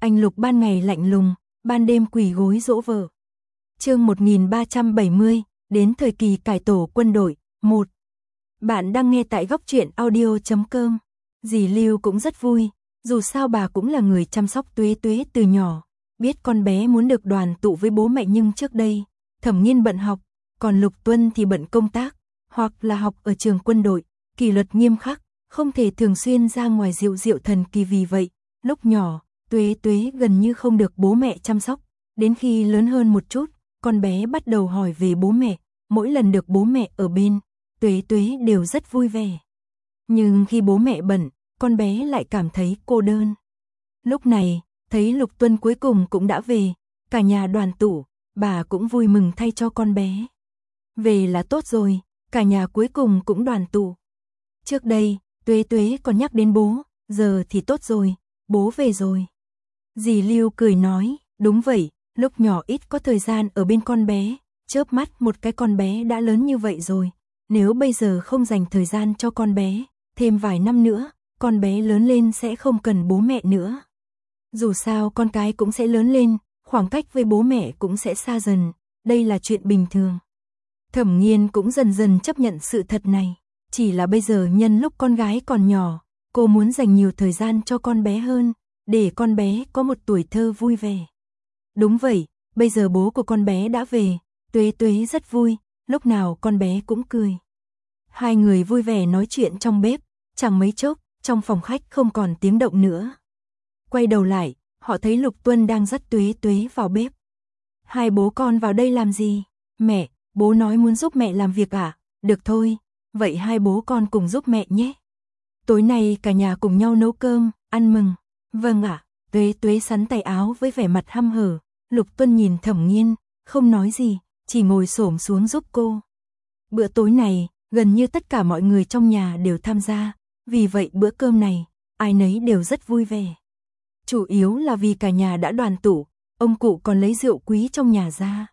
Anh Lục ban ngày lạnh lùng, ban đêm quỳ gối dỗ vợ. Chương 1370, đến thời kỳ cải tổ quân đội, 1. Bạn đang nghe tại góc truyện audio.com. Dì Lưu cũng rất vui, dù sao bà cũng là người chăm sóc Tuế Tuế từ nhỏ, biết con bé muốn được đoàn tụ với bố mẹ, nhưng trước đây, Thẩm Nghiên bận học, còn Lục Tuân thì bận công tác, hoặc là học ở trường quân đội, kỷ luật nghiêm khắc, không thể thường xuyên ra ngoài diệu thần kỳ. Vì vậy, lúc nhỏ, Tuế Tuế gần như không được bố mẹ chăm sóc, đến khi lớn hơn một chút, con bé bắt đầu hỏi về bố mẹ, mỗi lần được bố mẹ ở bên, Tuế Tuế đều rất vui vẻ. Nhưng khi bố mẹ bận, con bé lại cảm thấy cô đơn. Lúc này, thấy Lục Tuân cuối cùng cũng đã về, cả nhà đoàn tụ, bà cũng vui mừng thay cho con bé. Về là tốt rồi, cả nhà cuối cùng cũng đoàn tụ. Trước đây, Tuế Tuế còn nhắc đến bố, giờ thì tốt rồi, bố về rồi. Dì Lưu cười nói, đúng vậy, lúc nhỏ ít có thời gian ở bên con bé, chớp mắt một cái con bé đã lớn như vậy rồi. Nếu bây giờ không dành thời gian cho con bé, thêm vài năm nữa, con bé lớn lên sẽ không cần bố mẹ nữa. Dù sao con cái cũng sẽ lớn lên, khoảng cách với bố mẹ cũng sẽ xa dần, đây là chuyện bình thường. Thẩm Nghiên cũng dần dần chấp nhận sự thật này, chỉ là bây giờ nhân lúc con gái còn nhỏ, cô muốn dành nhiều thời gian cho con bé hơn, để con bé có một tuổi thơ vui vẻ. Đúng vậy, bây giờ bố của con bé đã về, Tuế Tuế rất vui, lúc nào con bé cũng cười. Hai người vui vẻ nói chuyện trong bếp, chẳng mấy chốc, trong phòng khách không còn tiếng động nữa. Quay đầu lại, họ thấy Lục Tuân đang dắt Tuế Tuế vào bếp. Hai bố con vào đây làm gì? Mẹ, bố nói muốn giúp mẹ làm việc à? Được thôi, vậy hai bố con cùng giúp mẹ nhé. Tối nay cả nhà cùng nhau nấu cơm, ăn mừng. Vâng ạ, Tuế Tuế sắn tay áo với vẻ mặt hăm hở. Lục Tuân nhìn Thẩm Nghiên, không nói gì, chỉ ngồi xổm xuống giúp cô. Bữa tối này, gần như tất cả mọi người trong nhà đều tham gia, vì vậy bữa cơm này, ai nấy đều rất vui vẻ. Chủ yếu là vì cả nhà đã đoàn tụ, ông cụ còn lấy rượu quý trong nhà ra.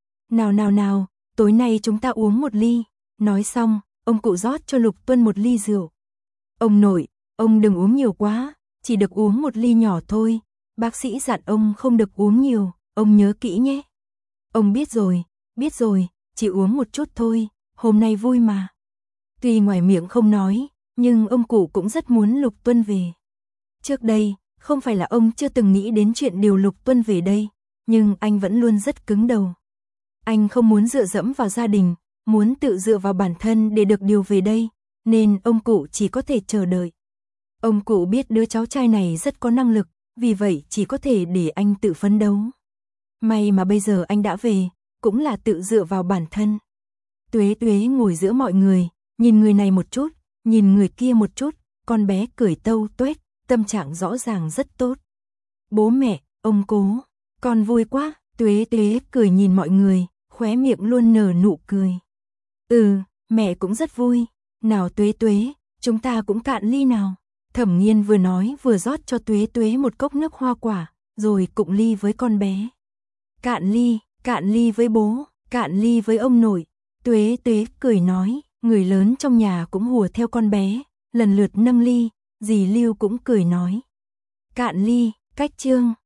Nào, tối nay chúng ta uống một ly. Nói xong, ông cụ rót cho Lục Tuân một ly rượu. Ông nội, ông đừng uống nhiều quá, chỉ được uống một ly nhỏ thôi. Bác sĩ dặn ông không được uống nhiều, ông nhớ kỹ nhé. Ông biết rồi, chỉ uống một chút thôi, hôm nay vui mà. Tuy ngoài miệng không nói, nhưng ông cụ cũng rất muốn Lục Tuân về. Trước đây, không phải là ông chưa từng nghĩ đến chuyện điều Lục Tuân về đây, nhưng anh vẫn luôn rất cứng đầu. Anh không muốn dựa dẫm vào gia đình, muốn tự dựa vào bản thân để được điều về đây, nên ông cụ chỉ có thể chờ đợi. Ông cụ biết đứa cháu trai này rất có năng lực, vì vậy chỉ có thể để anh tự phấn đấu. May mà bây giờ anh đã về, cũng là tự dựa vào bản thân. Tuế Tuế ngồi giữa mọi người, nhìn người này một chút, nhìn người kia một chút, con bé cười tâu tuét, tâm trạng rõ ràng rất tốt. Bố mẹ, ông cố, con vui quá. Tuế Tuế cười nhìn mọi người, khóe miệng luôn nở nụ cười. Mẹ cũng rất vui. Nào Tuế Tuế, chúng ta cũng cạn ly nào. Thẩm Nghiên vừa nói vừa rót cho Tuế Tuế một cốc nước hoa quả, rồi cụng ly với con bé. Cạn ly với bố, cạn ly với ông nội. Tuế Tuế cười nói, người lớn trong nhà cũng hùa theo con bé, lần lượt nâng ly, dì Lưu cũng cười nói. Cạn ly, cách chương.